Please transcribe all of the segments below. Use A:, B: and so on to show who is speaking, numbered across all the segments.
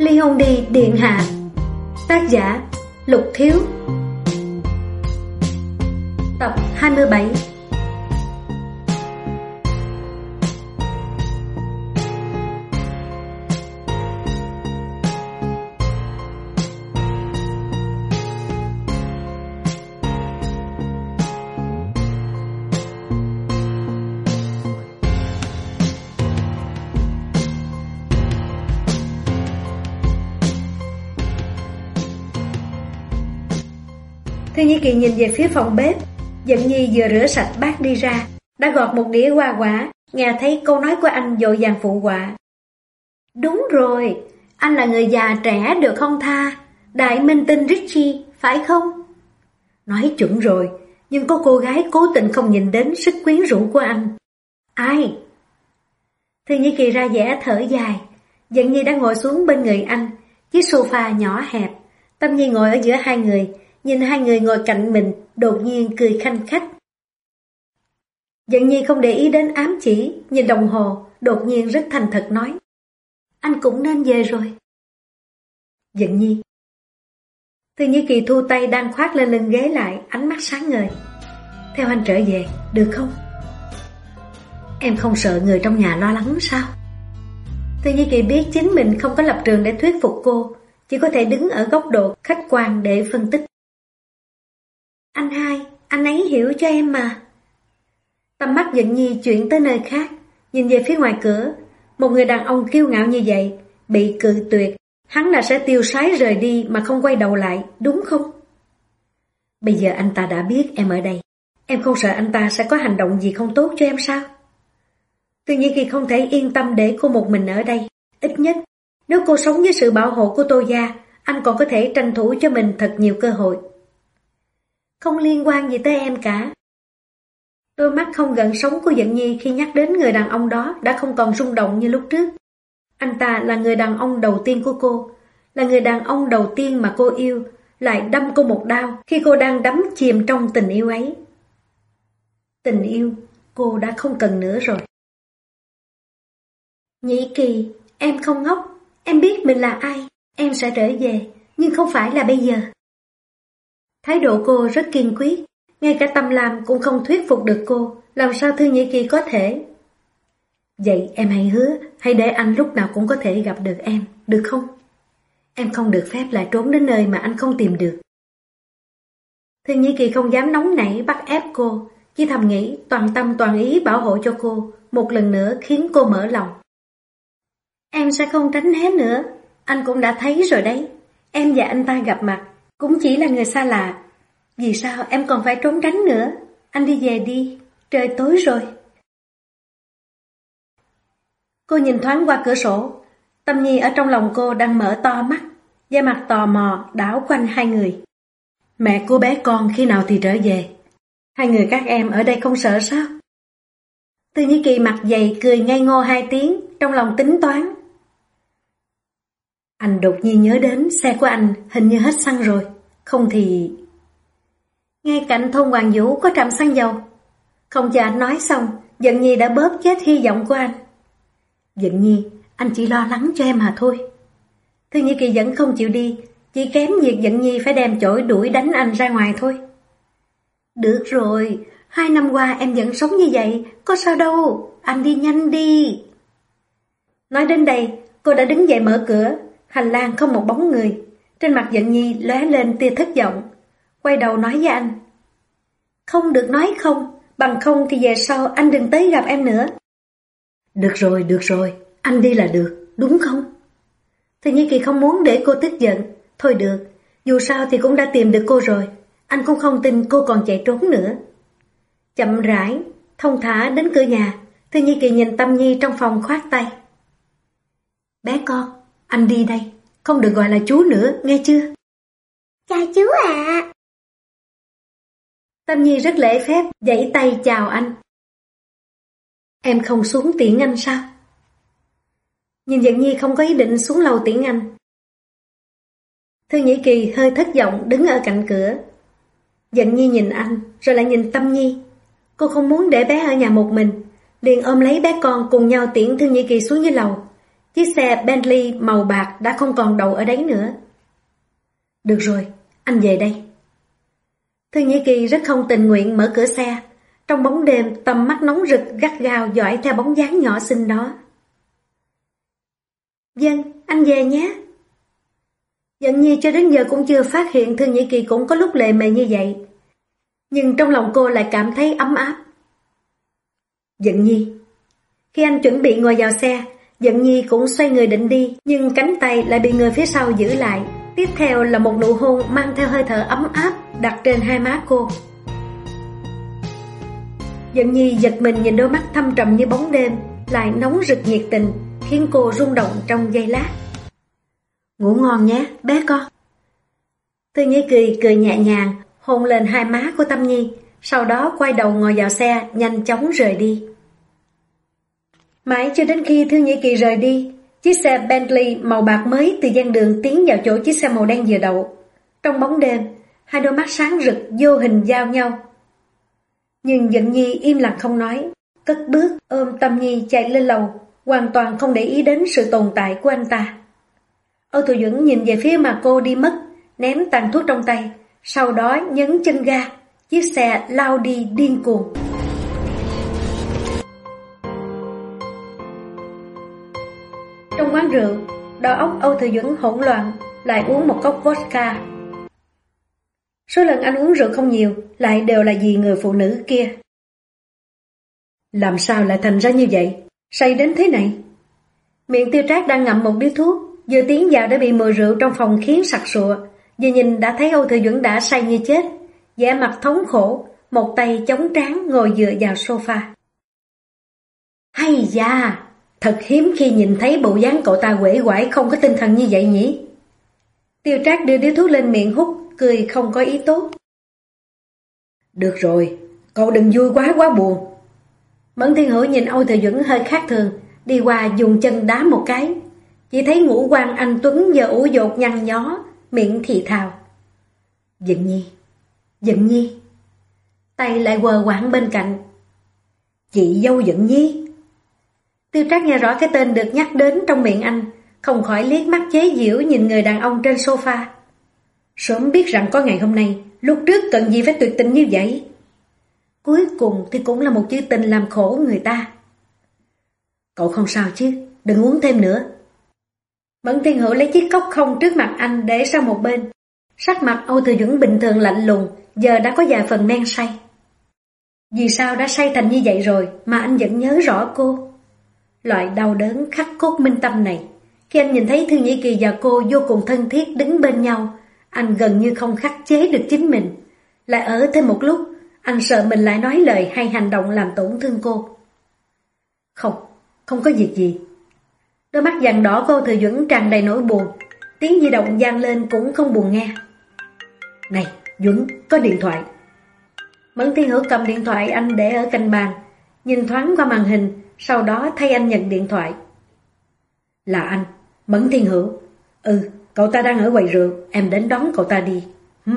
A: Ly hôn đi điện hạ. Tác giả Lục Thiếu. Tập 27. Thư Nhi Kỳ nhìn về phía phòng bếp. Dận Nhi vừa rửa sạch bát đi ra, đã gọt một đĩa hoa quả. Nghe thấy câu nói của anh vội vàng phụ họa: Đúng rồi, anh là người già trẻ được không tha, đại minh tinh Richie, phải không? Nói chuẩn rồi, nhưng có cô gái cố tình không nhìn đến sức quyến rũ của anh. Ai? Thư Nhi Kỳ ra vẻ thở dài. Dận Nhi đã ngồi xuống bên người anh, chiếc sofa nhỏ hẹp. Tâm Nhi ngồi ở giữa hai người, nhìn hai người ngồi cạnh mình, đột nhiên cười khanh khách. Dận Nhi không để ý đến ám chỉ, nhìn đồng hồ, đột nhiên rất thành thật nói: Anh cũng nên về rồi. Dận Nhi. Thư Nhi Kỳ thu tay đang khoác lên lưng ghế lại, ánh mắt sáng ngời. Theo anh trở về, được không? Em không sợ người trong nhà lo lắng sao? Thư Nhi Kỳ biết chính mình không có lập trường để thuyết phục cô, chỉ có thể đứng ở góc độ khách quan để phân tích. Anh hai, anh ấy hiểu cho em mà. Tầm mắt Dận Nhi chuyển tới nơi khác, nhìn về phía ngoài cửa. Một người đàn ông kiêu ngạo như vậy, bị cự tuyệt, hắn là sẽ tiêu sái rời đi mà không quay đầu lại, đúng không? Bây giờ anh ta đã biết em ở đây, em không sợ anh ta sẽ có hành động gì không tốt cho em sao? Tuy nhiên khi không thể yên tâm để cô một mình ở đây, ít nhất nếu cô sống với sự bảo hộ của Tô Gia, anh còn có thể tranh thủ cho mình thật nhiều cơ hội. Không liên quan gì tới em cả. Đôi mắt không gợn sóng của Dận Nhi khi nhắc đến người đàn ông đó đã không còn rung động như lúc trước. Anh ta là người đàn ông đầu tiên của cô, là người đàn ông đầu tiên mà cô yêu, lại đâm cô một đao khi cô đang đắm chìm trong tình yêu ấy. Tình yêu, cô đã không cần nữa rồi. Nhĩ Kỳ, em không ngốc, em biết mình là ai, em sẽ trở về, nhưng không phải là bây giờ. Thái độ cô rất kiên quyết, ngay cả Tâm Lam cũng không thuyết phục được cô, làm sao Thư Nhĩ Kỳ có thể? Vậy em hãy hứa, hãy để anh lúc nào cũng có thể gặp được em, được không? Em không được phép lại trốn đến nơi mà anh không tìm được. Thư Nhĩ Kỳ không dám nóng nảy bắt ép cô, chỉ thầm nghĩ toàn tâm toàn ý bảo hộ cho cô, một lần nữa khiến cô mở lòng. Em sẽ không tránh né nữa, anh cũng đã thấy rồi đấy. Em và anh ta gặp mặt cũng chỉ là người xa lạ. Vì sao em còn phải trốn tránh nữa? Anh đi về đi, trời tối rồi. Cô nhìn thoáng qua cửa sổ. Tâm Nhi ở trong lòng cô đang mở to mắt, da mặt tò mò đảo quanh hai người. Mẹ của bé con khi nào thì trở về? Hai người các em ở đây không sợ sao? Thư Nhĩ Kỳ mặt dày cười ngây ngô hai tiếng, trong lòng tính toán. Anh đột nhiên nhớ đến xe của anh hình như hết xăng rồi, không thì... Ngay cạnh thôn Hoàng Vũ có trạm xăng dầu. Không chờ anh nói xong, Dận Nhi đã bóp chết hy vọng của anh. Dận Nhi, anh chỉ lo lắng cho em mà thôi. Thư Nhĩ Kỳ vẫn không chịu đi, chỉ kém việc Dận Nhi phải đem chổi đuổi đánh anh ra ngoài thôi. Được rồi, 2 năm qua em vẫn sống như vậy, có sao đâu, anh đi nhanh đi. Nói đến đây, cô đã đứng dậy mở cửa. Hành lang không một bóng người. Trên mặt Dận Nhi lóe lên tia thất vọng, quay đầu nói với anh: Không được nói không, bằng không thì về sau anh đừng tới gặp em nữa. Được rồi, anh đi là được, đúng không? Thư Nhĩ Kỳ không muốn để cô tức giận. Thôi được, dù sao thì cũng đã tìm được cô rồi, anh cũng không tin cô còn chạy trốn nữa. Chậm rãi, thông thả đến cửa nhà. Thư Nhĩ Kỳ nhìn Tâm Nhi trong phòng khoát tay. Bé con, anh đi đây, không được gọi là chú nữa, nghe chưa?
B: Chào chú ạ.
A: Tâm Nhi rất lễ phép, vẫy tay chào anh. Em không xuống tiễn anh sao? Nhìn Dận Nhi không có ý định xuống lầu tiễn anh. Thư Nhĩ Kỳ hơi thất vọng đứng ở cạnh cửa. Dận Nhi nhìn anh, rồi lại nhìn Tâm Nhi. Cô không muốn để bé ở nhà một mình, liền ôm lấy bé con cùng nhau tiễn Thư Nhĩ Kỳ xuống dưới lầu. Chiếc xe Bentley màu bạc đã không còn đậu ở đấy nữa. Được rồi, anh về đây. Thư Nhĩ Kỳ rất không tình nguyện mở cửa xe. Trong bóng đêm, tầm mắt nóng rực gắt gao dõi theo bóng dáng nhỏ xinh đó. Vâng, anh về nhé. Dận Nhi cho đến giờ cũng chưa phát hiện Thư Nhĩ Kỳ cũng có lúc lề mề như vậy. Nhưng trong lòng cô lại cảm thấy ấm áp. Dận Nhi. Khi anh chuẩn bị ngồi vào xe, Dận Nhi cũng xoay người định đi, nhưng cánh tay lại bị người phía sau giữ lại. Tiếp theo là một nụ hôn mang theo hơi thở ấm áp đặt trên hai má cô. Dận Nhi giật mình nhìn đôi mắt thâm trầm như bóng đêm, lại nóng rực nhiệt tình, khiến cô rung động trong giây lát. Ngủ ngon nhé, bé con. Thư Nhĩ Kỳ cười nhẹ nhàng, hôn lên hai má của Tâm Nhi, sau đó quay đầu ngồi vào xe, nhanh chóng rời đi. Mãi cho đến khi Thư Nhĩ Kỳ rời đi, chiếc xe Bentley màu bạc mới từ gian đường tiến vào chỗ chiếc xe màu đen vừa đậu. Trong bóng đêm, hai đôi mắt sáng rực vô hình giao nhau. Nhưng Dận Nhi im lặng không nói, cất bước ôm Tâm Nhi chạy lên lầu, hoàn toàn không để ý đến sự tồn tại của anh ta. Âu Thừa Duẩn nhìn về phía mà cô đi mất, ném tàn thuốc trong tay, sau đó nhấn chân ga, chiếc xe lao đi điên cuồng. Trong quán rượu, đầu óc Âu Thừa Duẩn hỗn loạn, lại uống một cốc vodka. Số lần anh uống rượu không nhiều, lại đều là vì người phụ nữ kia. Làm sao lại thành ra như vậy? Say đến thế này. Miệng Tiêu Trác đang ngậm một điếu thuốc, vừa tiến vào đã bị mùi rượu trong phòng khiến sặc sụa. Vừa nhìn đã thấy Âu Thừa Duẩn đã say như chết, vẻ mặt thống khổ, một tay chống trán ngồi dựa vào sofa. Hay da, thật hiếm khi nhìn thấy bộ dáng cậu ta uể oải không có tinh thần như vậy nhỉ? Tiêu Trác đưa điếu thuốc lên miệng hút, cười không có ý tốt. Được rồi, cậu đừng vui quá buồn. Mẫn Thiên Hữu nhìn Âu Thừa Duẩn hơi khác thường, đi qua dùng chân đá một cái. Chỉ thấy ngũ quan anh tuấn giờ ủ dột nhăn nhó, miệng thì thào. Dận Nhi, Dận Nhi. Tay lại quờ quạng bên cạnh. Chị dâu Dận Nhi. Tiêu Trác nghe rõ cái tên được nhắc đến trong miệng anh, không khỏi liếc mắt chế giễu nhìn người đàn ông trên sofa. Sớm biết rằng có ngày hôm nay, lúc trước cần gì phải tuyệt tình như vậy. Cuối cùng thì cũng là một chữ tình làm khổ người ta. Cậu không sao chứ, đừng uống thêm nữa. Mẫn Thiên Hữu lấy chiếc cốc không trước mặt anh để sang một bên. Sắc mặt Âu Thừa Duẩn bình thường lạnh lùng, giờ đã có vài phần men say. Vì sao đã say thành như vậy rồi mà anh vẫn nhớ rõ cô? Loại đau đớn khắc cốt minh tâm này, khi anh nhìn thấy Thư Nhĩ Kỳ và cô vô cùng thân thiết đứng bên nhau, anh gần như không khắc chế được chính mình. Lại ở thêm một lúc, anh sợ mình lại nói lời hay hành động làm tổn thương cô. Không có việc gì. Đôi mắt vàng đỏ của Âu Thừa Duẩn tràn đầy nỗi buồn, tiếng di động vang lên cũng không buồn nghe. Này, Duẩn, có điện thoại. Mẫn Thiên Hữu cầm điện thoại anh để ở cạnh bàn, nhìn thoáng qua màn hình, sau đó thay anh nhận điện thoại. Là anh, Mẫn Thiên Hữu. Cậu ta đang ở quầy rượu, em đến đón cậu ta đi.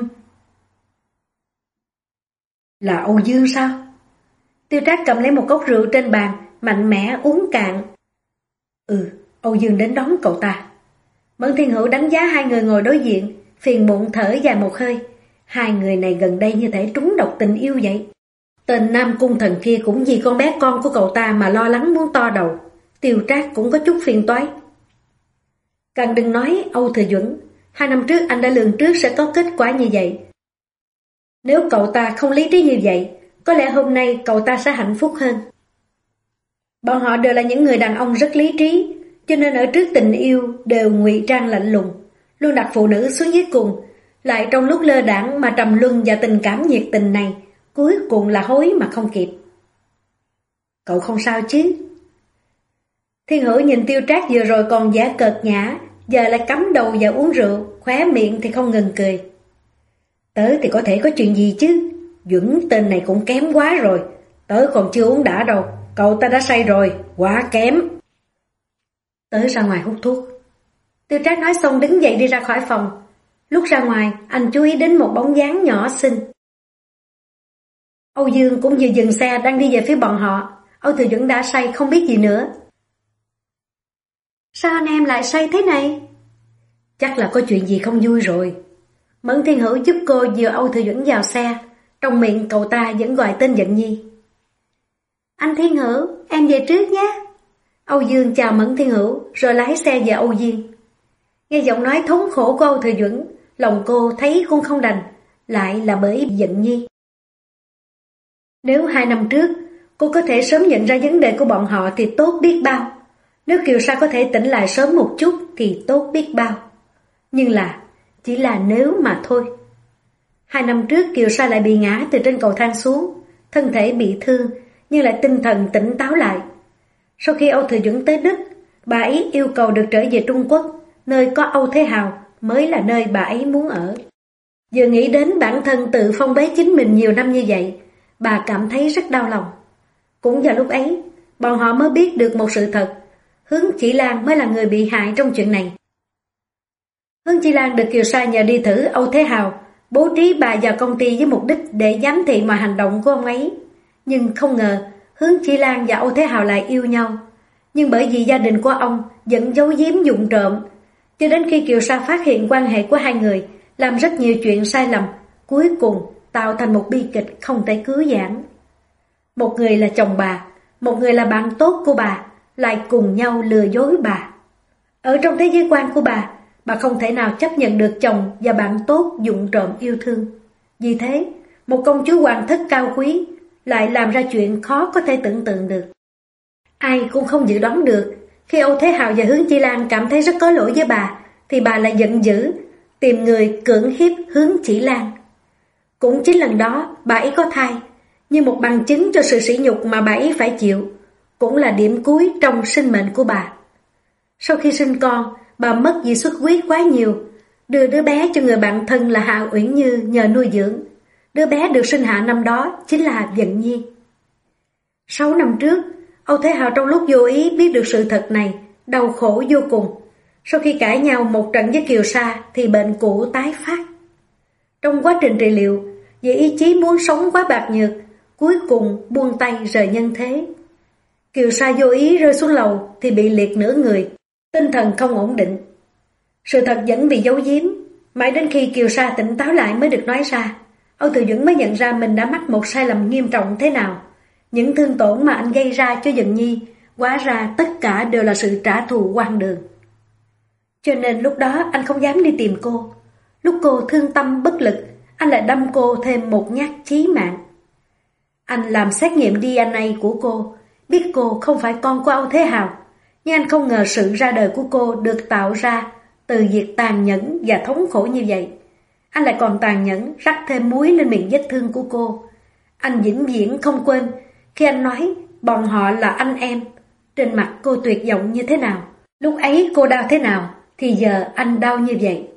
A: Là Âu Dương sao? Tiêu Trác cầm lấy một cốc rượu trên bàn, mạnh mẽ uống cạn. Âu Dương đến đón cậu ta. Mẫn Thiên Hữu đánh giá hai người ngồi đối diện, phiền muộn thở dài một hơi. Hai người này gần đây như thể trúng độc tình yêu vậy. Tên Nam Cung Thần kia cũng vì con bé con của cậu ta mà lo lắng muốn to đầu. Tiêu Trác cũng có chút phiền toái. Càng đừng nói Âu Thừa Duẩn, 2 năm trước anh đã lường trước sẽ có kết quả như vậy. Nếu cậu ta không lý trí như vậy, có lẽ hôm nay cậu ta sẽ hạnh phúc hơn. Bọn họ đều là những người đàn ông rất lý trí, cho nên ở trước tình yêu đều ngụy trang lạnh lùng, luôn đặt phụ nữ xuống dưới cùng. Lại trong lúc lơ đãng mà trầm luân vào tình cảm nhiệt tình này, cuối cùng là hối mà không kịp. Cậu không sao chứ? Thiên Hữu nhìn Tiêu Trác vừa rồi còn giả cợt nhã, giờ lại cắm đầu vào uống rượu, khóe miệng thì không ngừng cười. Tớ thì có thể có chuyện gì chứ? Duẩn tên này cũng kém quá rồi, tớ còn chưa uống đã đâu, cậu ta đã say rồi, quá kém. Tớ ra ngoài hút thuốc. Tiêu Trác nói xong đứng dậy đi ra khỏi phòng. Lúc ra ngoài, anh chú ý đến một bóng dáng nhỏ xinh. Âu Dương cũng vừa dừng xe đang đi về phía bọn họ. Âu Thừa Duẩn đã say không biết gì nữa. Sao anh em lại say thế này? Chắc là có chuyện gì không vui rồi. Mẫn Thiên Hữu giúp cô dìu Âu Thừa Duẩn vào xe, trong miệng cậu ta vẫn gọi tên Dận Nhi. Anh Thiên Hữu, em về trước nhé. Âu Dương chào Mẫn Thiên Hữu rồi lái xe về Âu Diên. Nghe giọng nói thống khổ của Âu Thừa Duẩn, lòng cô thấy cũng không đành, lại là bởi Dận Nhi. Nếu 2 năm trước cô có thể sớm nhận ra vấn đề của bọn họ thì tốt biết bao. Nếu Kiều Sa có thể tỉnh lại sớm một chút thì tốt biết bao. Nhưng chỉ là nếu mà thôi. 2 năm trước Kiều Sa lại bị ngã từ trên cầu thang xuống, thân thể bị thương nhưng lại tinh thần tỉnh táo lại. Sau khi Âu Thừa Duẩn tới Đức, bà ấy yêu cầu được trở về Trung Quốc, nơi có Âu Thế Hào mới là nơi bà ấy muốn ở. Vừa nghĩ đến bản thân tự phong bế chính mình nhiều năm như vậy, bà cảm thấy rất đau lòng. Cũng vào lúc ấy, bọn họ mới biết được một sự thật, Hướng Chỉ Lan mới là người bị hại trong chuyện này. Hướng Chỉ Lan được Kiều Sa nhờ đi thử Âu Thế Hào, bố trí bà vào công ty với mục đích để giám thị mọi hành động của ông ấy. Nhưng không ngờ, Hướng Chỉ Lan và Âu Thế Hào lại yêu nhau. Nhưng bởi vì gia đình của ông vẫn giấu giếm vụng trộm, cho đến khi Kiều Sa phát hiện quan hệ của hai người, làm rất nhiều chuyện sai lầm, cuối cùng tạo thành một bi kịch không thể cứu vãn. Một người là chồng bà, một người là bạn tốt của bà, lại cùng nhau lừa dối bà. Ở trong thế giới quan của bà không thể nào chấp nhận được chồng và bạn tốt vụng trộm yêu thương. Vì thế, một công chúa hoàng thất cao quý lại làm ra chuyện khó có thể tưởng tượng được. Ai cũng không dự đoán được, khi Âu Thế Hào và Hướng Chi Lan cảm thấy rất có lỗi với bà, thì bà lại giận dữ, tìm người cưỡng hiếp Hướng Chỉ Lan. Cũng chính lần đó bà ấy có thai, như một bằng chứng cho sự sỉ nhục mà bà ấy phải chịu, cũng là điểm cuối trong sinh mệnh của bà. Sau khi sinh con, bà mất vì xuất huyết quá nhiều, đưa đứa bé cho người bạn thân là Hạ Uyển Như nhờ nuôi dưỡng. Đứa bé được sinh hạ năm đó chính là Dận Nhi. 6 năm trước, Âu Thế Hào trong lúc vô ý biết được sự thật này, đau khổ vô cùng. Sau khi cãi nhau một trận với Kiều Sa thì bệnh cũ tái phát. Trong quá trình trị liệu, vì ý chí muốn sống quá bạc nhược, cuối cùng buông tay rời nhân thế. Kiều Sa vô ý rơi xuống lầu thì bị liệt nửa người, tinh thần không ổn định. Sự thật vẫn bị giấu giếm, mãi đến khi Kiều Sa tỉnh táo lại mới được nói ra. Âu Thừa Duẩn mới nhận ra mình đã mắc một sai lầm nghiêm trọng thế nào. Những thương tổn mà anh gây ra cho Dận Nhi, hóa ra tất cả đều là sự trả thù oan đường. Cho nên lúc đó anh không dám đi tìm cô. Lúc cô thương tâm bất lực, anh lại đâm cô thêm một nhát chí mạng. Anh làm xét nghiệm DNA của cô, biết cô không phải con của Âu Thế Hào, nhưng anh không ngờ sự ra đời của cô được tạo ra từ việc tàn nhẫn và thống khổ như vậy. Anh lại còn tàn nhẫn rắc thêm muối lên miệng vết thương của cô. Anh vĩnh viễn không quên khi anh nói bọn họ là anh em. Trên mặt cô tuyệt vọng như thế nào, lúc ấy cô đau thế nào, thì giờ anh đau như vậy.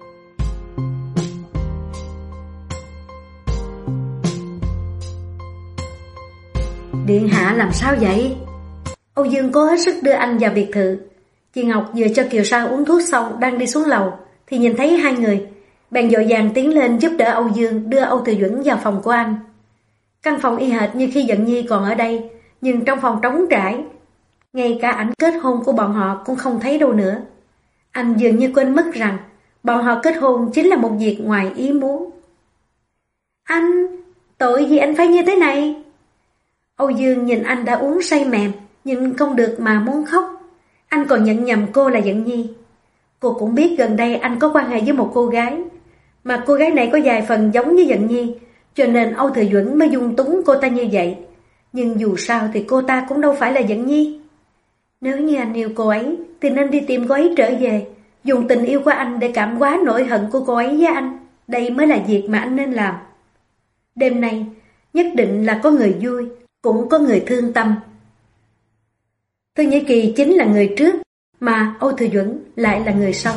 A: Điện hạ làm sao vậy? Âu Dương cố hết sức đưa anh vào biệt thự. Chị Ngọc vừa cho Kiều Sa uống thuốc xong đang đi xuống lầu thì nhìn thấy hai người, bèn vội vàng tiến lên giúp đỡ Âu Dương đưa Âu Thừa Duẩn vào phòng của anh. Căn phòng y hệt như khi Dận Nhi còn ở đây, nhưng trong phòng trống trải, ngay cả ảnh kết hôn của bọn họ cũng không thấy đâu nữa. Anh dường như quên mất rằng bọn họ kết hôn chính là một việc ngoài ý muốn. Anh, tội gì anh phải như thế này? Âu Dương nhìn anh đã uống say mềm, nhưng không được mà muốn khóc. Anh còn nhận nhầm cô là Dận Nhi. Cô cũng biết gần đây anh có quan hệ với một cô gái, mà cô gái này có vài phần giống như Dận Nhi, cho nên Âu Thừa Duẩn mới dung túng cô ta như vậy. Nhưng dù sao thì cô ta cũng đâu phải là Dận Nhi. Nếu như anh yêu cô ấy thì nên đi tìm cô ấy trở về, dùng tình yêu của anh để cảm hóa nỗi hận của cô ấy với anh. Đây mới là việc mà anh nên làm. Đêm nay nhất định là có người vui, cũng có người thương tâm. Thổ Nhĩ Kỳ chính là người trước, mà Âu Thừa Duẩn lại là người sau.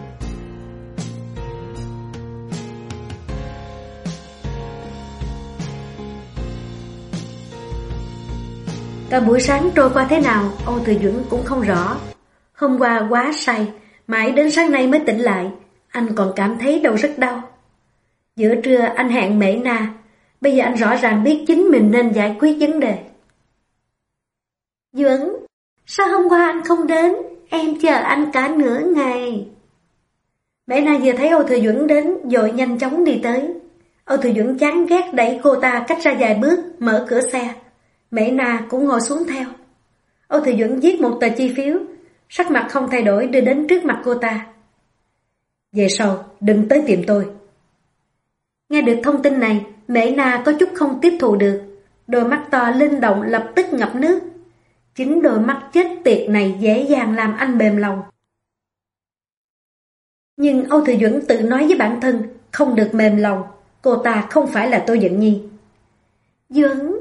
A: Cả buổi sáng trôi qua thế nào, Âu Thừa Duẩn cũng không rõ. Hôm qua quá say, mãi đến sáng nay mới tỉnh lại. Anh còn cảm thấy đầu rất đau. Giữa trưa anh hẹn Mễ Na. Bây giờ anh rõ ràng biết chính mình nên giải quyết vấn đề. Duẩn, sao hôm qua anh không đến? Em chờ anh cả nửa ngày. Mẹ Na vừa thấy Âu Thừa Duẩn đến, vội nhanh chóng đi tới. Âu Thừa Duẩn chán ghét đẩy cô ta cách ra vài bước, mở cửa xe. Mẹ Na cũng ngồi xuống theo. Âu Thừa Duẩn viết một tờ chi phiếu, sắc mặt không thay đổi đưa đến trước mặt cô ta. Về sau, đừng tới tìm tôi. Nghe được thông tin này, Mẹ Na có chút không tiếp thu được. Đôi mắt to linh động lập tức ngập nước. Chính đôi mắt chết tiệt này dễ dàng làm anh mềm lòng. Nhưng Âu Thừa Duẩn tự nói với bản thân, không được mềm lòng, cô ta không phải là Tô Dận Nhi. Duẩn,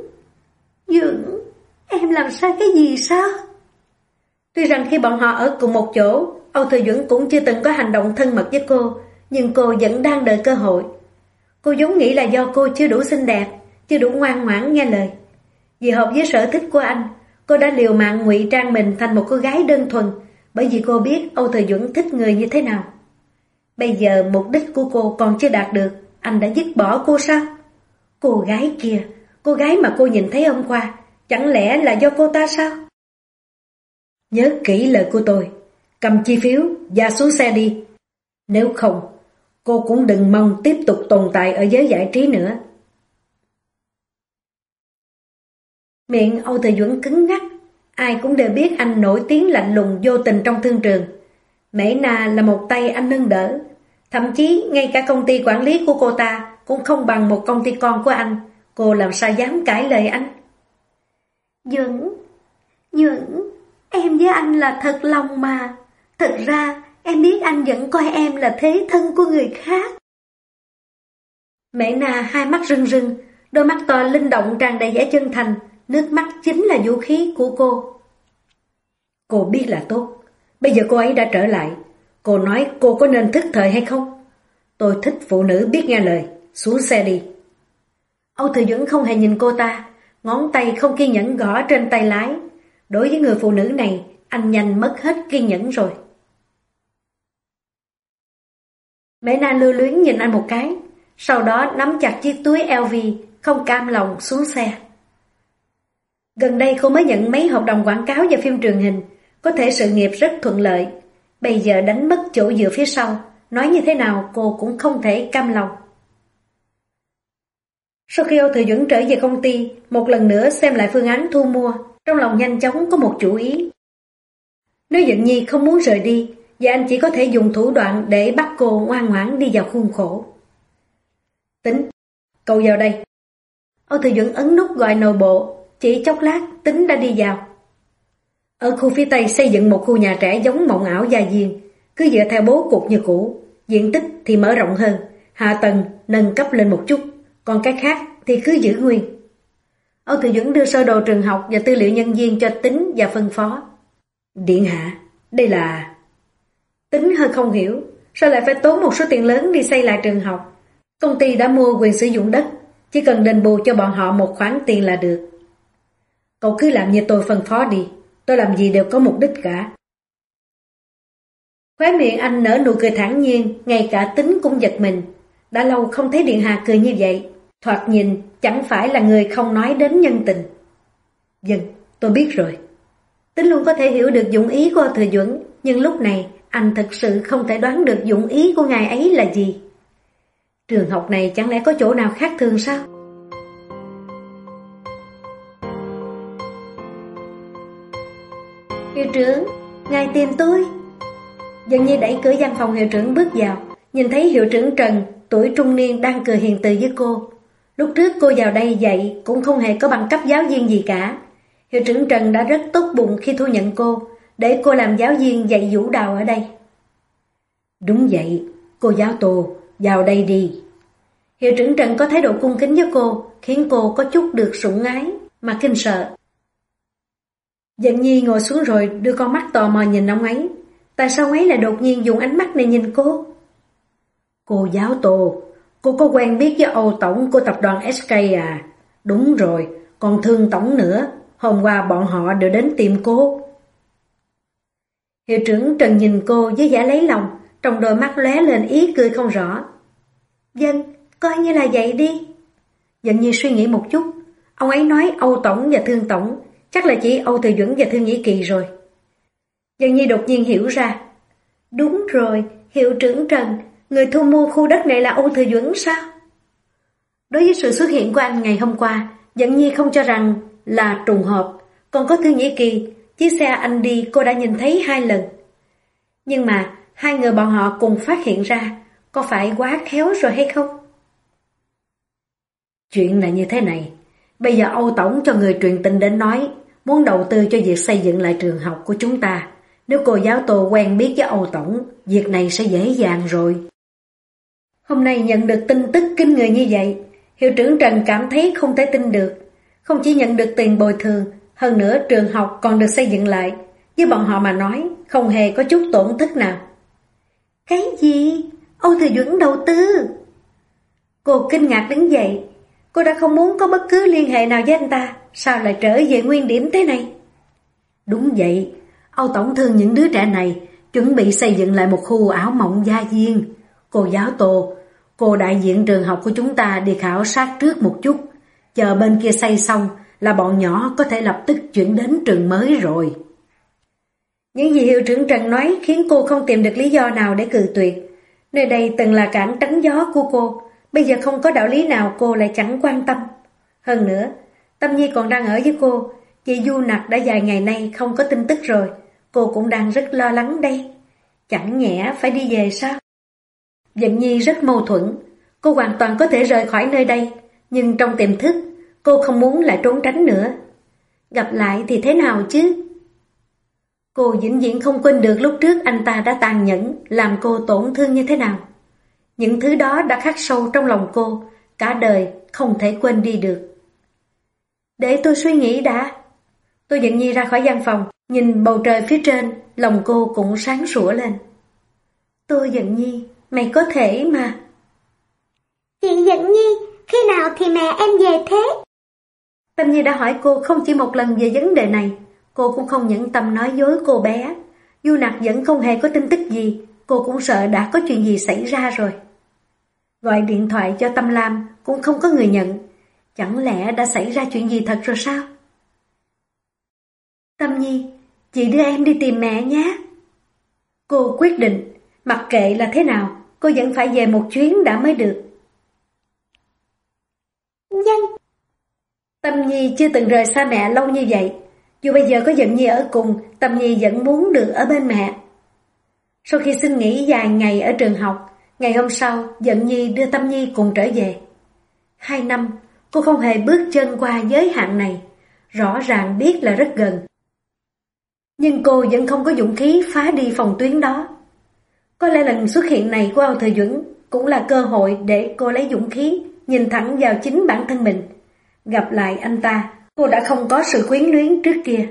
A: em làm sai cái gì sao? Tuy rằng khi bọn họ ở cùng một chỗ, Âu Thừa Duẩn cũng chưa từng có hành động thân mật với cô, nhưng cô vẫn đang đợi cơ hội. Cô vốn nghĩ là do cô chưa đủ xinh đẹp, chưa đủ ngoan ngoãn nghe lời. Vì hợp với sở thích của anh, cô đã liều mạng ngụy trang mình thành một cô gái đơn thuần, bởi vì cô biết Âu Thừa Duẩn thích người như thế nào. Bây giờ mục đích của cô còn chưa đạt được, anh đã dứt bỏ cô sao? Cô gái kia, cô gái mà cô nhìn thấy hôm qua, chẳng lẽ là do cô ta sao? Nhớ kỹ lời của tôi, cầm chi phiếu và xuống xe đi. Nếu không, cô cũng đừng mong tiếp tục tồn tại ở giới giải trí nữa. Miệng Âu Thừa Duẩn cứng ngắc, ai cũng đều biết anh nổi tiếng lạnh lùng vô tình trong thương trường. Mễ Na là một tay anh nâng đỡ, thậm chí ngay cả công ty quản lý của cô ta cũng không bằng một công ty con của anh, cô làm sao dám cãi lời anh. Duẩn, em với anh là thật lòng mà, thật ra em biết anh vẫn coi em là thế thân của người khác. Mễ Na hai mắt rưng rưng, đôi mắt to linh động tràn đầy vẻ chân thành, nước mắt chính là vũ khí của cô. Cô biết là tốt, bây giờ cô ấy đã trở lại, cô nói cô có nên thức thời hay không? Tôi thích phụ nữ biết nghe lời, xuống xe đi. Âu Thừa Duẩn không hề nhìn cô ta, ngón tay không kiên nhẫn gõ trên tay lái. Đối với người phụ nữ này, anh nhanh mất hết kiên nhẫn rồi. Mễ Na lưu luyến nhìn anh một cái, sau đó nắm chặt chiếc túi LV, không cam lòng xuống xe. Gần đây cô mới nhận mấy hợp đồng quảng cáo và phim truyền hình, có thể sự nghiệp rất thuận lợi. Bây giờ đánh mất chỗ dựa phía sau, nói như thế nào cô cũng không thể cam lòng. Sau khi Âu Thừa Duẩn trở về công ty, một lần nữa xem lại phương án thu mua, trong lòng nhanh chóng có một chủ ý. Nếu Dận Nhi không muốn rời đi, và anh chỉ có thể dùng thủ đoạn để bắt cô ngoan ngoãn đi vào khuôn khổ. Tính, cậu vào đây. Âu Thừa Duẩn ấn nút gọi nội bộ, chỉ chốc lát Tính đã đi vào. Ở khu phía Tây xây dựng một khu nhà trẻ giống mộng ảo gia viên, cứ dựa theo bố cục như cũ, diện tích thì mở rộng hơn, hạ tầng nâng cấp lên một chút, còn cái khác thì cứ giữ nguyên. Âu Thừa Duẩn đưa sơ đồ trường học và tư liệu nhân viên cho Tính và phân phó. Điện hạ, đây là... Tính hơi không hiểu, sao lại phải tốn một số tiền lớn đi xây lại trường học. Công ty đã mua quyền sử dụng đất, chỉ cần đền bù cho bọn họ một khoản tiền là được. Cậu cứ làm như tôi phân phó đi, tôi làm gì đều có mục đích cả. Khóe miệng anh nở nụ cười thản nhiên, ngay cả Tính cũng giật mình. Đã lâu không thấy điện hạ cười như vậy, thoạt nhìn chẳng phải là người không nói đến nhân tình. Vâng, tôi biết rồi. Tính luôn có thể hiểu được dụng ý của Thừa Duẩn, nhưng lúc này anh thật sự không thể đoán được dụng ý của ngài ấy là gì. Trường học này chẳng lẽ có chỗ nào khác thường sao? Hiệu trưởng, ngài tìm tôi. Dần Nhi đẩy cửa văn phòng hiệu trưởng bước vào, nhìn thấy hiệu trưởng Trần, tuổi trung niên đang cười hiền từ với cô. Lúc trước cô vào đây dạy cũng không hề có bằng cấp giáo viên gì cả. Hiệu trưởng Trần đã rất tốt bụng khi thu nhận cô, để cô làm giáo viên dạy vũ đạo ở đây. Đúng vậy, cô giáo Tô, vào đây đi. Hiệu trưởng Trần có thái độ cung kính với cô, khiến cô có chút được sủng ái, mà kinh sợ. Dận Nhi ngồi xuống rồi đưa con mắt tò mò nhìn ông ấy. Tại sao ông ấy lại đột nhiên dùng ánh mắt này nhìn cô? Cô giáo Tô, cô có quen biết với Âu Tổng của tập đoàn SK à? Đúng rồi, còn Thương Tổng nữa. Hôm qua bọn họ đều đến tìm cô. Hiệu trưởng Trần nhìn cô với vẻ lấy lòng, trong đôi mắt lóe lên ý cười không rõ. Vâng, coi như là vậy đi. Dận Nhi suy nghĩ một chút. Ông ấy nói Âu Tổng và Thương Tổng, chắc là chỉ Âu Thừa Duẩn và Thương Nhĩ Kỳ rồi. Dần Nhi đột nhiên hiểu ra. Đúng rồi, hiệu trưởng Trần, người thu mua khu đất này là Âu Thừa Duẩn sao? Đối với sự xuất hiện của anh ngày hôm qua, Dần Nhi không cho rằng là trùng hợp. Còn có Thư Nhĩ Kỳ, chiếc xe anh đi cô đã nhìn thấy 2 lần. Nhưng mà hai người bọn họ cùng phát hiện ra, có phải quá khéo rồi hay không? Chuyện là như thế này, bây giờ Âu Tổng cho người truyền tin đến nói muốn đầu tư cho việc xây dựng lại trường học của chúng ta. Nếu cô giáo Tô quen biết với Âu Tổng, việc này sẽ dễ dàng rồi. Hôm nay nhận được tin tức kinh người như vậy, hiệu trưởng Trần cảm thấy không thể tin được. Không chỉ nhận được tiền bồi thường, hơn nữa trường học còn được xây dựng lại. Với bọn họ mà nói, không hề có chút tổn thất nào. Cái gì? Âu Thừa Duẩn đầu tư? Cô kinh ngạc đứng dậy. Cô đã không muốn có bất cứ liên hệ nào với anh ta, sao lại trở về nguyên điểm thế này? Đúng vậy, Âu Tổng thương những đứa trẻ này, chuẩn bị xây dựng lại một khu ảo mộng gia viên. Cô giáo Tô, cô đại diện trường học của chúng ta đi khảo sát trước một chút, chờ bên kia xây xong là bọn nhỏ có thể lập tức chuyển đến trường mới rồi. Những gì hiệu trưởng Trần nói khiến cô không tìm được lý do nào để cự tuyệt. Nơi đây từng là cảng tránh gió của cô, bây giờ không có đạo lý nào cô lại chẳng quan tâm. Hơn nữa, Tâm Nhi còn đang ở với cô, chị Du Nặc đã vài ngày nay không có tin tức rồi, cô cũng đang rất lo lắng đây. Chẳng nhẽ phải đi về sao? Dận Nhi rất mâu thuẫn, cô hoàn toàn có thể rời khỏi nơi đây, nhưng trong tiềm thức, cô không muốn lại trốn tránh nữa. Gặp lại thì thế nào chứ? Cô vĩnh viễn không quên được lúc trước anh ta đã tàn nhẫn, làm cô tổn thương như thế nào. Những thứ đó đã khắc sâu trong lòng cô, cả đời không thể quên đi được. Để tôi suy nghĩ đã. Tôi Dận Nhi ra khỏi văn phòng, nhìn bầu trời phía trên, lòng cô cũng sáng sủa lên. Tôi Dận Nhi, mày có thể mà.
B: Chị Dận Nhi, khi nào thì mẹ em về thế?
A: Tâm Nhi đã hỏi cô không chỉ một lần về vấn đề này, cô cũng không nhẫn tâm nói dối cô bé. Du Nặc vẫn không hề có tin tức gì, cô cũng sợ đã có chuyện gì xảy ra rồi. Gọi điện thoại cho Tâm Lam cũng không có người nhận, chẳng lẽ đã xảy ra chuyện gì thật rồi sao? Tâm Nhi, chị đưa em đi tìm mẹ nhé. Cô quyết định, mặc kệ là thế nào, cô vẫn phải về một chuyến đã mới được.
B: Vâng.
A: Tâm Nhi chưa từng rời xa mẹ lâu như vậy. Dù bây giờ có Dận Nhi ở cùng, Tâm Nhi vẫn muốn được ở bên mẹ. Sau khi xin nghỉ vài ngày ở trường học, ngày hôm sau Dận Nhi đưa Tâm Nhi cùng trở về. 2 năm, cô không hề bước chân qua giới hạn này, rõ ràng biết là rất gần. Nhưng cô vẫn không có dũng khí phá đi phòng tuyến đó. Có lẽ lần xuất hiện này của Âu Thừa Duẩn cũng là cơ hội để cô lấy dũng khí nhìn thẳng vào chính bản thân mình. Gặp lại anh ta, cô đã không có sự quyến luyến trước kia.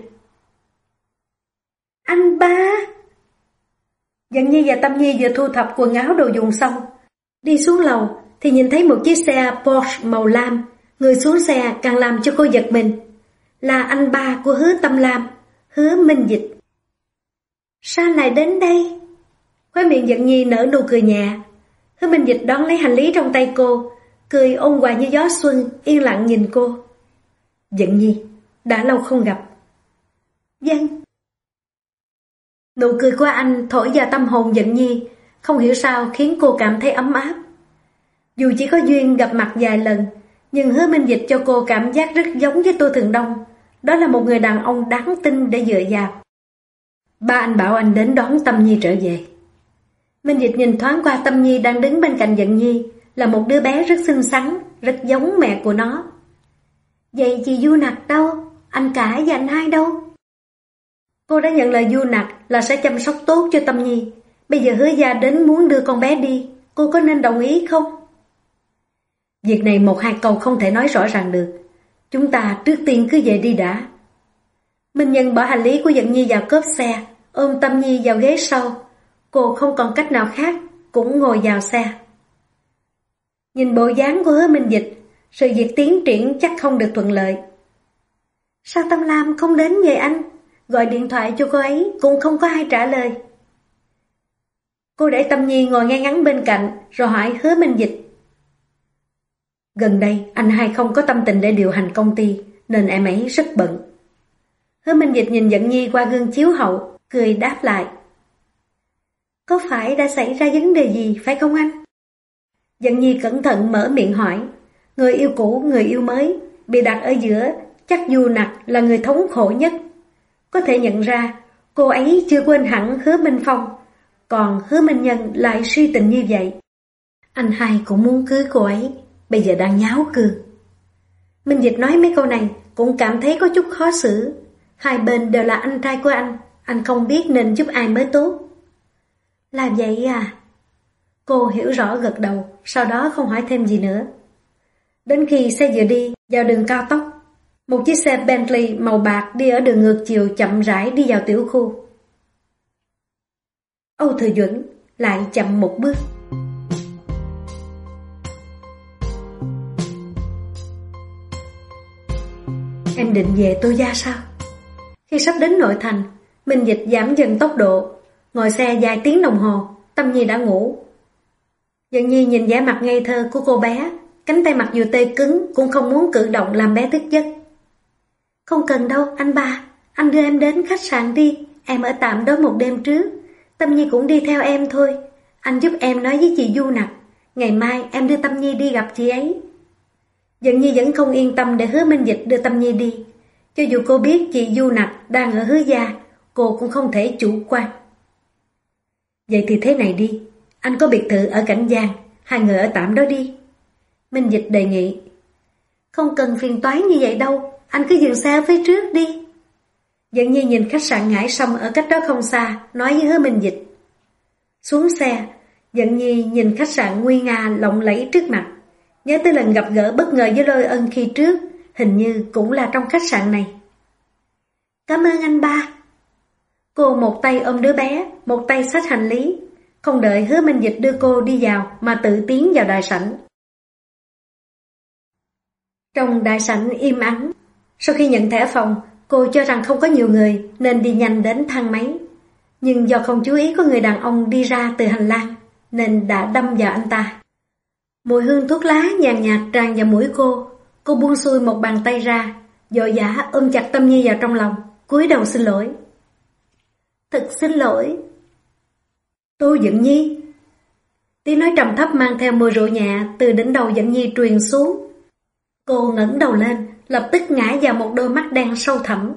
A: Anh ba! Dận Nhi và Tâm Nhi vừa thu thập quần áo đồ dùng xong. Đi xuống lầu thì nhìn thấy một chiếc xe Porsche màu lam. Người xuống xe càng làm cho cô giật mình. Là anh ba của Hứa Tâm Lam, Hứa Minh Dịch. Sao lại đến đây? Khóe miệng Dận Nhi nở nụ cười nhẹ. Hứa Minh Dịch đón lấy hành lý trong tay cô, cười ôn hòa như gió xuân, yên lặng nhìn cô. Dận Nhi, đã lâu không gặp. Vâng. Nụ cười của anh thổi vào tâm hồn Dận Nhi, không hiểu sao khiến cô cảm thấy ấm áp. Dù chỉ có duyên gặp mặt vài lần, nhưng Hứa Minh Dịch cho cô cảm giác rất giống với Tô Thường Đông. Đó là một người đàn ông đáng tin để dựa vào. Ba anh bảo anh đến đón Tâm Nhi trở về. Minh Dịch nhìn thoáng qua Tâm Nhi đang đứng bên cạnh Dận Nhi, là một đứa bé rất xinh xắn, rất giống mẹ của nó. Vậy chị Du Nặc đâu? Anh cả và anh hai đâu? Cô đã nhận lời Du Nặc là sẽ chăm sóc tốt cho Tâm Nhi. Bây giờ Hứa gia đến muốn đưa con bé đi, cô có nên đồng ý không? Việc này 1-2 câu không thể nói rõ ràng được. Chúng ta trước tiên cứ về đi đã. Minh Nhân bỏ hành lý của Dận Nhi vào cốp xe, ôm Tâm Nhi vào ghế sau. Cô không còn cách nào khác, cũng ngồi vào xe. Nhìn bộ dáng của Hứa Minh Dịch, sự việc tiến triển chắc không được thuận lợi. Sao Tâm Lam không đến vậy anh? Gọi điện thoại cho cô ấy cũng không có ai trả lời. Cô để Tâm Nhi ngồi ngay ngắn bên cạnh rồi hỏi Hứa Minh Dịch. Gần đây anh hai không có tâm tình để điều hành công ty nên em ấy rất bận. Hứa Minh Dịch nhìn Dận Nhi qua gương chiếu hậu, cười đáp lại. Có phải đã xảy ra vấn đề gì phải không anh? Dận Nhi cẩn thận mở miệng hỏi. Người yêu cũ, người yêu mới, bị đặt ở giữa, chắc Du Nặc là người thống khổ nhất. Có thể nhận ra, cô ấy chưa quên hẳn Hứa Minh Phong, còn Hứa Minh Nhân lại suy tình như vậy. Anh hai cũng muốn cưới cô ấy, bây giờ đang nháo cương. Minh Dịch nói mấy câu này cũng cảm thấy có chút khó xử. Hai bên đều là anh trai của anh không biết nên giúp ai mới tốt. Là vậy à? Cô hiểu rõ gật đầu, sau đó không hỏi thêm gì nữa. Đến khi xe vừa đi vào đường cao tốc, một chiếc xe Bentley màu bạc đi ở đường ngược chiều chậm rãi đi vào tiểu khu. Âu Thừa Duẩn lại chậm một bước. Em định về Tô Gia sao? Khi sắp đến nội thành, Minh Dịch giảm dần tốc độ, ngồi xe vài tiếng đồng hồ, Tâm Nhi đã ngủ. Dận Nhi nhìn vẻ mặt ngây thơ của cô bé, cánh tay mặc dù tê cứng cũng không muốn cử động làm bé thức giấc. Không cần đâu anh ba, anh đưa em đến khách sạn đi, em ở tạm đó một đêm trước. Tâm Nhi cũng đi theo em thôi, anh giúp em nói với chị Du Nặc, ngày mai em đưa Tâm Nhi đi gặp chị ấy. Dận Nhi vẫn không yên tâm để Hứa Minh Dịch đưa Tâm Nhi đi. Cho dù cô biết chị Du Nặc đang ở Hứa gia, cô cũng không thể chủ quan. Vậy thì thế này đi, anh có biệt thự ở Cảnh Giang, hai người ở tạm đó đi. Minh Dịch đề nghị. Không cần phiền toái như vậy đâu, anh cứ dừng xe phía trước đi. Dận Nhi nhìn khách sạn Ngải Sông ở cách đó không xa, nói với Hứa Minh Dịch. Xuống xe, Dận Nhi nhìn khách sạn nguy nga lộng lẫy trước mặt, nhớ tới lần gặp gỡ bất ngờ với Lôi Ân khi trước, hình như cũng là trong khách sạn này. Cảm ơn anh ba. Cô một tay ôm đứa bé, một tay xách hành lý, không đợi Hứa Minh Dịch đưa cô đi vào mà tự tiến vào đại sảnh. Trong đại sảnh im ắng, sau khi nhận thẻ phòng, cô cho rằng không có nhiều người nên đi nhanh đến thang máy. Nhưng do không chú ý có người đàn ông đi ra từ hành lang nên đã đâm vào anh ta. Mùi hương thuốc lá nhàn nhạt tràn vào mũi cô buông xuôi một bàn tay ra, vội vã ôm chặt Tâm Nhi vào trong lòng, cúi đầu xin lỗi. Thật xin lỗi. Tôi Dận Nhi. Tiếng nói trầm thấp mang theo mùi rượu nhẹ từ đỉnh đầu Dận Nhi truyền xuống. Cô ngẩng đầu lên, lập tức ngã vào một đôi mắt đen sâu thẳm.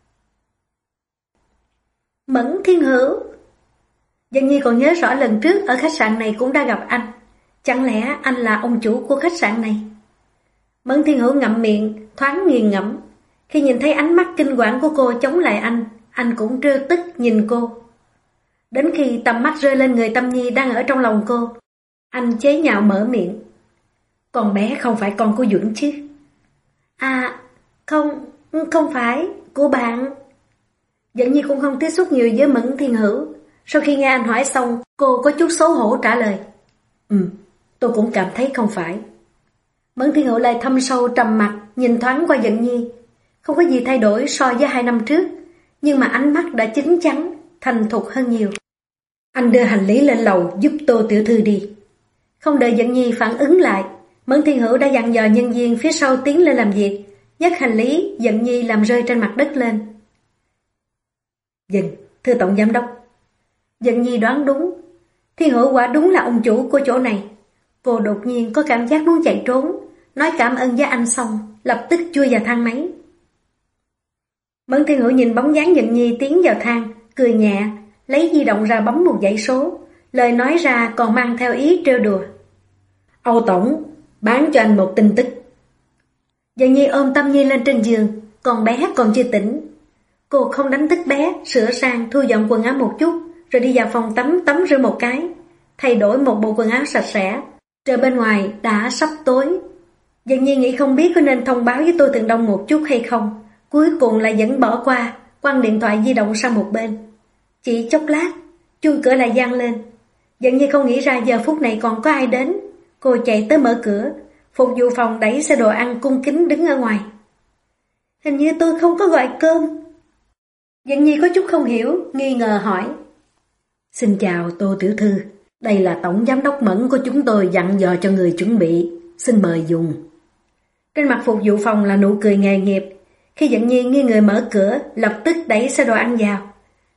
A: Mẫn Thiên Hữu. Dận Nhi còn nhớ rõ lần trước ở khách sạn này cũng đã gặp anh. Chẳng lẽ anh là ông chủ của khách sạn này? Mẫn Thiên Hữu ngậm miệng, thoáng nghiền ngẫm. Khi nhìn thấy ánh mắt kinh quản của cô chống lại anh cũng trêu tức nhìn cô. Đến khi tầm mắt rơi lên người Tâm Nhi đang ở trong lòng cô, anh chế nhạo mở miệng. Con bé không phải con của Duẩn chứ? À, không phải, của bạn. Dận Nhi cũng không tiếp xúc nhiều với Mẫn Thiên Hữu. Sau khi nghe anh hỏi xong, cô có chút xấu hổ trả lời. Tôi cũng cảm thấy không phải. Mẫn Thiên Hữu lại thâm sâu trầm mặt, nhìn thoáng qua Dận Nhi. Không có gì thay đổi so với 2 năm trước, nhưng mà ánh mắt đã chín chắn, thành thục hơn nhiều. Anh đưa hành lý lên lầu giúp Tô tiểu thư đi. Không đợi Dận Nhi phản ứng lại, Mẫn Thiên Hữu đã dặn dò nhân viên phía sau tiến lên làm việc, nhấc hành lý Dận Nhi làm rơi trên mặt đất lên. Dừng, thưa tổng giám đốc. Dận Nhi đoán đúng, Thiên Hữu quả đúng là ông chủ của chỗ này. Cô đột nhiên có cảm giác muốn chạy trốn, nói cảm ơn với anh xong, lập tức chui vào thang máy. Mẫn Thiên Hữu nhìn bóng dáng Dận Nhi tiến vào thang, cười nhẹ, lấy di động ra bấm một dãy số, lời nói ra còn mang theo ý trêu đùa. Âu tổng, bán cho anh một tin tức. Dận Nhi ôm Tâm Nhi lên trên giường, còn bé còn chưa tỉnh. Cô không đánh thức bé, sửa sang thu dọn quần áo một chút, rồi đi vào phòng tắm rửa một cái, thay đổi một bộ quần áo sạch sẽ. Trời bên ngoài đã sắp tối. Dận Nhi nghĩ không biết có nên thông báo với Tô Thượng Đông một chút hay không, cuối cùng lại vẫn bỏ qua, quăng điện thoại di động sang một bên. Chỉ chốc lát, chuông cửa lại vang lên. Dận Nhi không nghĩ ra giờ phút này còn có ai đến. Cô chạy tới mở cửa, phục vụ phòng đẩy xe đồ ăn cung kính đứng ở ngoài. Hình như tôi không có gọi cơm. Dận Nhi có chút không hiểu, nghi ngờ hỏi. Xin chào Tô tiểu thư, đây là tổng giám đốc Mẫn của chúng tôi dặn dò cho người chuẩn bị, xin mời dùng. Trên mặt phục vụ phòng là nụ cười nghề nghiệp. Khi Dận Nhi nghi người mở cửa, lập tức đẩy xe đồ ăn vào.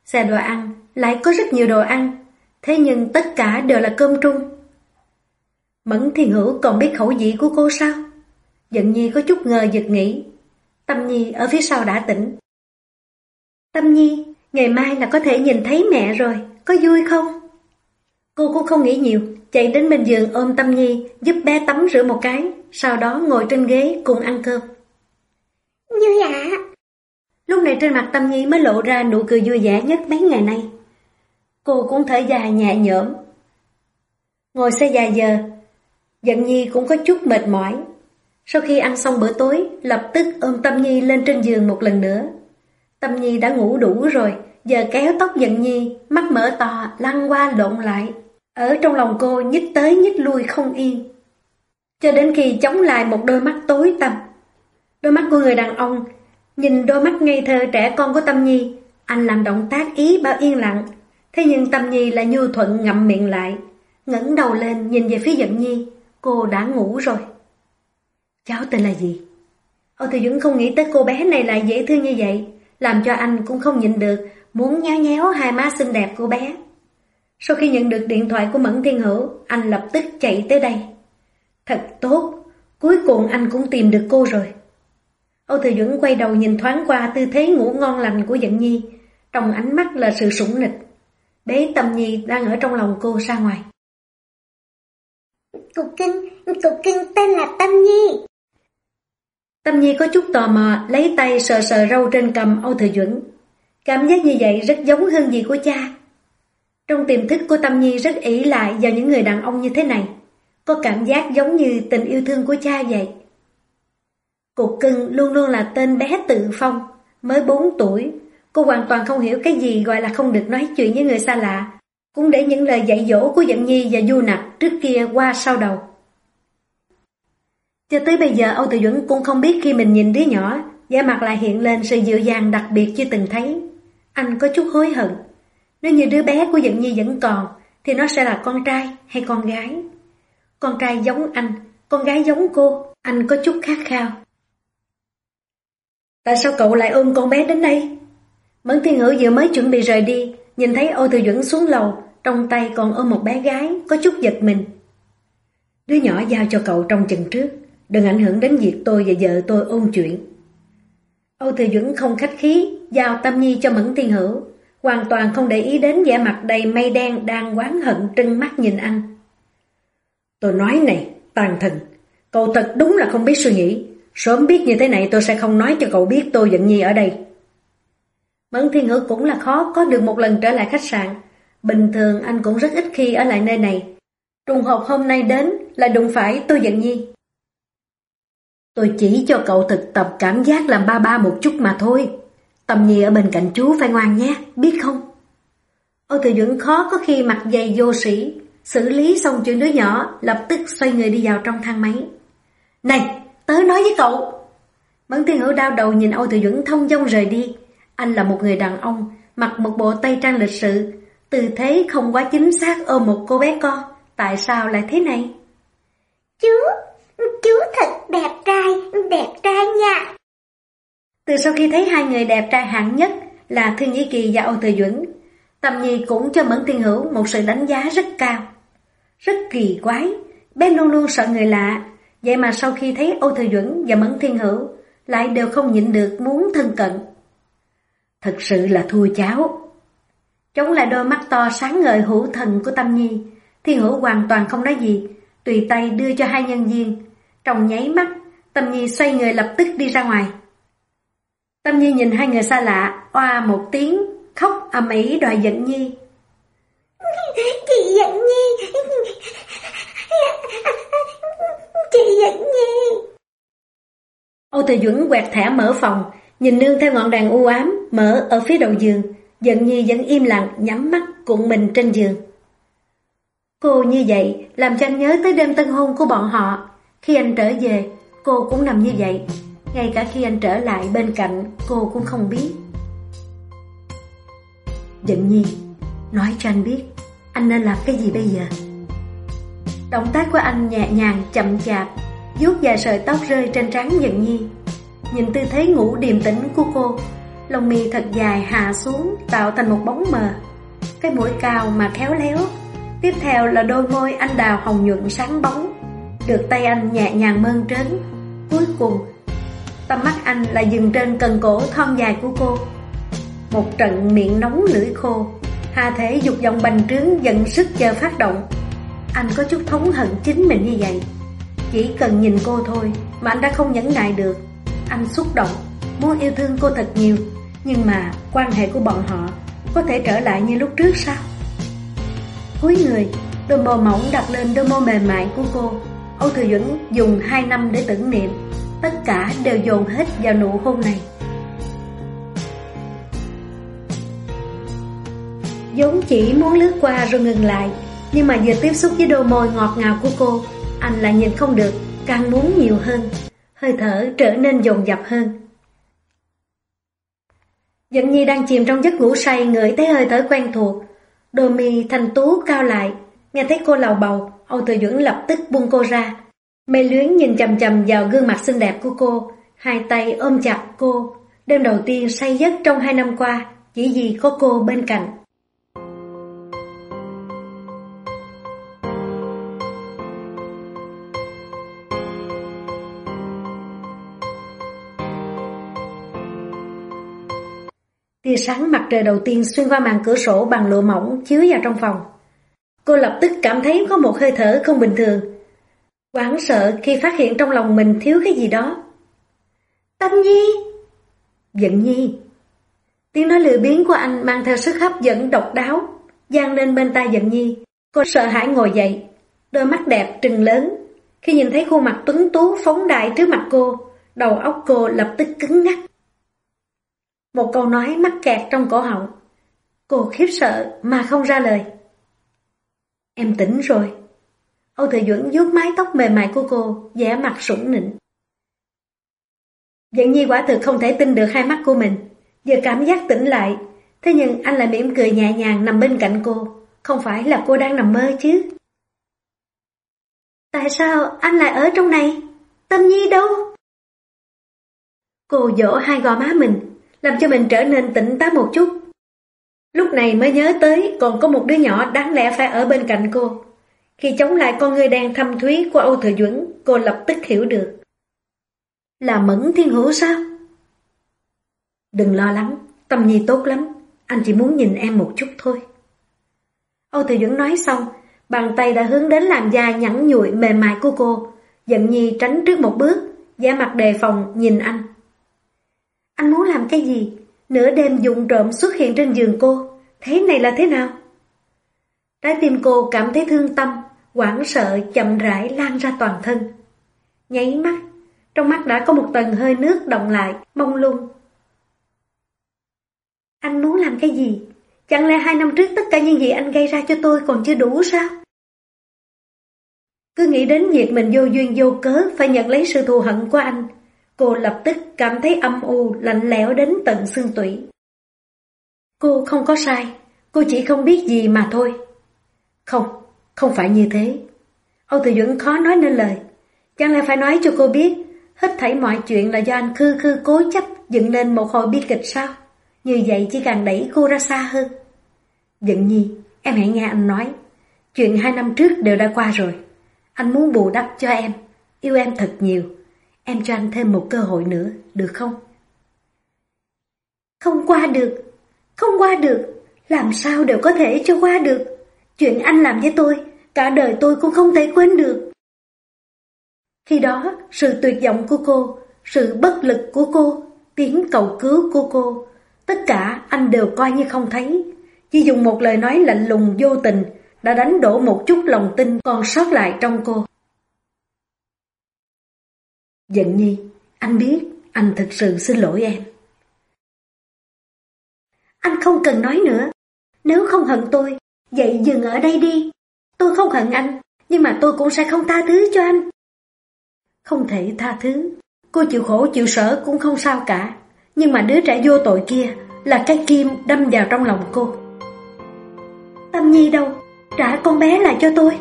A: Xe đồ ăn lại có rất nhiều đồ ăn, thế nhưng tất cả đều là cơm trung. Mẫn Thiên Hữu còn biết khẩu vị của cô sao? Dận Nhi có chút ngờ vực nghĩ. Tâm Nhi ở phía sau đã tỉnh. Tâm Nhi, ngày mai là có thể nhìn thấy mẹ rồi, có vui không? Cô cũng không nghĩ nhiều, chạy đến bên giường ôm Tâm Nhi, giúp bé tắm rửa một cái, sau đó ngồi trên ghế cùng ăn cơm.
B: Vui ạ.
A: Lúc này trên mặt Tâm Nhi mới lộ ra nụ cười vui vẻ nhất mấy ngày nay. Cô cũng thở dài nhẹ nhõm. Ngồi xe dài giờ, Dận Nhi cũng có chút mệt mỏi. Sau khi ăn xong bữa tối, lập tức ôm Tâm Nhi lên trên giường một lần nữa. Tâm Nhi đã ngủ đủ rồi, giờ kéo tóc Dận Nhi, mắt mở to, lăn qua lộn lại. Ở trong lòng cô nhích tới nhích lui không yên. Cho đến khi chống lại một đôi mắt tối tăm. Đôi mắt của người đàn ông, nhìn đôi mắt ngây thơ trẻ con của Tâm Nhi, anh làm động tác ý bảo yên lặng. Thế nhưng Tâm Nhi lại nhu thuận ngậm miệng lại, ngẩng đầu lên nhìn về phía Dận Nhi. Cô đã ngủ rồi. Cháu tên là gì? Âu Thừa Dũng không nghĩ tới cô bé này lại dễ thương như vậy, làm cho anh cũng không nhịn được, muốn nhéo nhéo hai má xinh đẹp của bé. Sau khi nhận được điện thoại của Mẫn Thiên Hữu, anh lập tức chạy tới đây. Thật tốt, cuối cùng anh cũng tìm được cô rồi. Âu Thừa Dũng quay đầu nhìn thoáng qua tư thế ngủ ngon lành của Dận Nhi, trong ánh mắt là sự sủng nịch. Bế Tâm Nhi đang ở trong lòng cô ra ngoài.
B: Cục cưng tên là Tâm Nhi.
A: Tâm Nhi có chút tò mò, lấy tay sờ sờ râu trên cằm Âu Thừa Dũng. Cảm giác như vậy rất giống hương vị của cha. Trong tiềm thức của Tâm Nhi rất ỷ lại vào những người đàn ông như thế này, có cảm giác giống như tình yêu thương của cha vậy. Cục cưng luôn luôn là tên bé tự phong, mới 4 tuổi, cô hoàn toàn không hiểu cái gì gọi là không được nói chuyện với người xa lạ, cũng để những lời dạy dỗ của Dận Nhi và Du Nặc trước kia qua sau đầu. Cho tới bây giờ Âu Thừa Dũng cũng không biết khi mình nhìn đứa nhỏ, vẻ mặt lại hiện lên sự dịu dàng đặc biệt chưa từng thấy. Anh có chút hối hận. Nếu như đứa bé của Dận Nhi vẫn còn, thì nó sẽ là con trai hay con gái? Con trai giống anh, con gái giống cô, anh có chút khát khao. Tại sao cậu lại ôm con bé đến đây? Mẫn Thiên Hữu vừa mới chuẩn bị rời đi, nhìn thấy Âu Thừa Dũng xuống lầu, trong tay còn ôm một bé gái, có chút giật mình. Đứa nhỏ giao cho cậu trong chừng trước, đừng ảnh hưởng đến việc tôi và vợ tôi ôn chuyện. Âu Thừa Dũng không khách khí, giao Tâm Nhi cho Mẫn Thiên Hữu, hoàn toàn không để ý đến vẻ mặt đầy mây đen đang oán hận trừng mắt nhìn anh. Tôi nói này, Tàn Thần, cậu thật đúng là không biết suy nghĩ. Sớm biết như thế này tôi sẽ không nói cho cậu biết tôi Dận Nhi ở đây. Mẫn Thiên Hữu cũng là khó có được một lần trở lại khách sạn. Bình thường anh cũng rất ít khi ở lại nơi này. Trùng hợp hôm nay đến là đụng phải tôi Dận Nhi. Tôi chỉ cho cậu thực tập cảm giác làm ba một chút mà thôi. Tâm Nhi ở bên cạnh chú phải ngoan nhé, biết không? Âu Thừa Dũng khó có khi mặt dày vô sĩ, xử lý xong chuyện đứa nhỏ, lập tức xoay người đi vào trong thang máy. Này, tớ nói với cậu. Mẫn Thiên Hữu đau đầu nhìn Âu Thừa Dũng thông dong rời đi. Anh là một người đàn ông, mặc một bộ tây trang lịch sự, tư thế không quá chính xác ôm một cô bé con. Tại sao lại thế này?
B: Chú thật đẹp trai nha.
A: Từ sau khi thấy hai người đẹp trai hạng nhất là Thư Nhĩ Kỳ và Âu Thừa Dũng, Tâm Nhi cũng cho Mẫn Thiên Hữu một sự đánh giá rất cao. Rất kỳ quái, bé luôn luôn sợ người lạ, vậy mà sau khi thấy Âu Thừa Dũng và Mẫn Thiên Hữu lại đều không nhịn được muốn thân cận. Thật sự là thua cháu. Chống lại đôi mắt to sáng ngời hữu thần của Tâm Nhi, Thiên Hữu hoàn toàn không nói gì, tùy tay đưa cho hai nhân viên. Trong nháy mắt, Tâm Nhi xoay người lập tức đi ra ngoài. Tâm Nhi nhìn hai người xa lạ, oa một tiếng, khóc ầm ĩ đòi Dận Nhi.
B: Chị Dận Nhi.
A: Âu Thừa Dũng quẹt thẻ mở phòng, nhìn nương theo ngọn đèn u ám mở ở phía đầu giường. Dận Nhi vẫn im lặng nhắm mắt cuộn mình trên giường. Cô như vậy làm cho anh nhớ tới đêm tân hôn của bọn họ. Khi anh trở về, cô cũng nằm như vậy. Ngay cả khi anh trở lại bên cạnh, cô cũng không biết. Dận Nhi, nói cho anh biết, anh nên làm cái gì bây giờ? Động tác của anh nhẹ nhàng, chậm chạp, vuốt vài sợi tóc rơi trên trán Dận Nhi. Nhìn tư thế ngủ điềm tĩnh của cô, lông mi thật dài hạ xuống tạo thành một bóng mờ, cái mũi cao mà khéo léo. Tiếp theo là đôi môi anh đào hồng nhuận sáng bóng, được tay anh nhẹ nhàng mơn trớn. Cuối cùng, tầm mắt anh lại dừng trên cần cổ thon dài của cô. Một trận miệng nóng lưỡi khô, hà thể dục vọng bành trướng dần sức chờ phát động. Anh có chút thống hận chính mình như vậy. Chỉ cần nhìn cô thôi mà anh đã không nhẫn nại được. Anh xúc động, muốn yêu thương cô thật nhiều. Nhưng mà quan hệ của bọn họ có thể trở lại như lúc trước sao? Cúi người, đôi môi mỏng đặt lên đôi môi mềm mại của cô. Âu Thừa Duẩn dùng 2 năm để tưởng niệm. Tất cả đều dồn hết vào nụ hôn này. vốn chỉ muốn lướt qua rồi ngừng lại, nhưng mà vừa tiếp xúc với đôi môi ngọt ngào của cô, anh lại nhìn không được, càng muốn nhiều hơn. Hơi thở trở nên dồn dập hơn. Dận Nhi đang chìm trong giấc ngủ say, ngửi thấy hơi thở quen thuộc. Đôi mi thanh tú cao lại, nghe thấy cô lầu bầu, Âu Thừa Duẩn lập tức buông cô ra. Mê luyến nhìn chằm chằm vào gương mặt xinh đẹp của cô, hai tay ôm chặt cô. Đêm đầu tiên say giấc trong 2 năm qua, chỉ vì có cô bên cạnh. Tia sáng mặt trời đầu tiên xuyên qua màn cửa sổ bằng lụa mỏng chiếu vào trong phòng. Cô lập tức cảm thấy có một hơi thở không bình thường, hoảng sợ khi phát hiện trong lòng mình thiếu cái gì đó. Tâm Nhi! Dận Nhi! Tiếng nói lười biếng của anh mang theo sức hấp dẫn độc đáo, vang lên bên tai Dận Nhi. Cô sợ hãi ngồi dậy, đôi mắt đẹp trừng lớn. Khi nhìn thấy khuôn mặt tuấn tú phóng đại trước mặt cô, đầu óc cô lập tức cứng ngắc. Một câu nói mắc kẹt trong cổ họng. Cô khiếp sợ mà không ra lời. Em tỉnh rồi. Âu Thừa Duẩn vuốt mái tóc mềm mại của cô, vẻ mặt sủng nịnh. Dận Nhi quả thực không thể tin được hai mắt của mình, vừa cảm giác tỉnh lại. Thế nhưng anh lại mỉm cười nhẹ nhàng nằm bên cạnh cô. Không phải là cô đang nằm mơ chứ? Tại sao anh lại ở trong này? Tâm Nhi đâu? Cô vỗ hai gò má mình, làm cho mình trở nên tỉnh táo một chút. Lúc này mới nhớ tới còn có một đứa nhỏ đáng lẽ phải ở bên cạnh cô. Khi chống lại con ngươi đen thâm thúy của Âu Thừa Duẩn, cô lập tức hiểu được. Là Mẫn Thiên Hữu sao? Đừng lo lắng, Tâm Nhi tốt lắm, anh chỉ muốn nhìn em một chút thôi. Âu Thừa Duẩn nói xong, bàn tay đã hướng đến làn da nhẵn nhụi mềm mại của cô. Dận Nhi tránh trước một bước, vẻ mặt đề phòng nhìn anh. Anh muốn làm cái gì? Nửa đêm vụng trộm xuất hiện trên giường cô, thế này là thế nào? Trái tim cô cảm thấy thương tâm, hoảng sợ chậm rãi lan ra toàn thân. Nháy mắt, trong mắt đã có một tầng hơi nước đọng lại, mông lung. Anh muốn làm cái gì? Chẳng lẽ 2 năm trước tất cả những gì anh gây ra cho tôi còn chưa đủ sao? Cứ nghĩ đến việc mình vô duyên vô cớ phải nhận lấy sự thù hận của anh, cô lập tức cảm thấy âm u, lạnh lẽo đến tận xương tủy. Cô không có sai, cô chỉ không biết gì mà thôi. Không phải như thế. Âu Thừa Duẩn khó nói nên lời. Chẳng lẽ phải nói cho cô biết hết thảy mọi chuyện là do anh khư khư cố chấp dựng lên một hồi bi kịch sao? Như vậy chỉ càng đẩy cô ra xa hơn. Dận Nhi, em hãy nghe anh nói. Chuyện 2 năm trước đều đã qua rồi. Anh muốn bù đắp cho em, yêu em thật nhiều. Em cho anh thêm một cơ hội nữa, được không? Không qua được, làm sao đều có thể cho qua được. Chuyện anh làm với tôi, cả đời tôi cũng không thể quên được. Khi đó, sự tuyệt vọng của cô, sự bất lực của cô, tiếng cầu cứu của cô, tất cả anh đều coi như không thấy. Chỉ dùng một lời nói lạnh lùng vô tình đã đánh đổ một chút lòng tin còn sót lại trong cô. Dận Nhi, anh biết, anh thực sự xin lỗi em. Anh không cần nói nữa. Nếu không hận tôi, vậy dừng ở đây đi. Tôi không hận anh, nhưng mà tôi cũng sẽ không tha thứ cho anh. Không thể tha thứ. Cô chịu khổ chịu sở cũng không sao cả. Nhưng mà đứa trẻ vô tội kia là cái kim đâm vào trong lòng cô. Tâm Nhi đâu? Trả con bé lại cho tôi.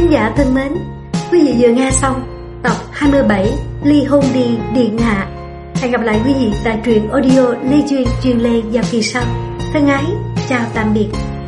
A: thính giả thân mến, quý vị vừa nghe xong tập 27 Ly hôn đi điện hạ. Hẹn gặp lại quý vị tại truyện audio Lê Duyên truyền lê vào kỳ sau. Thân ái, chào tạm biệt.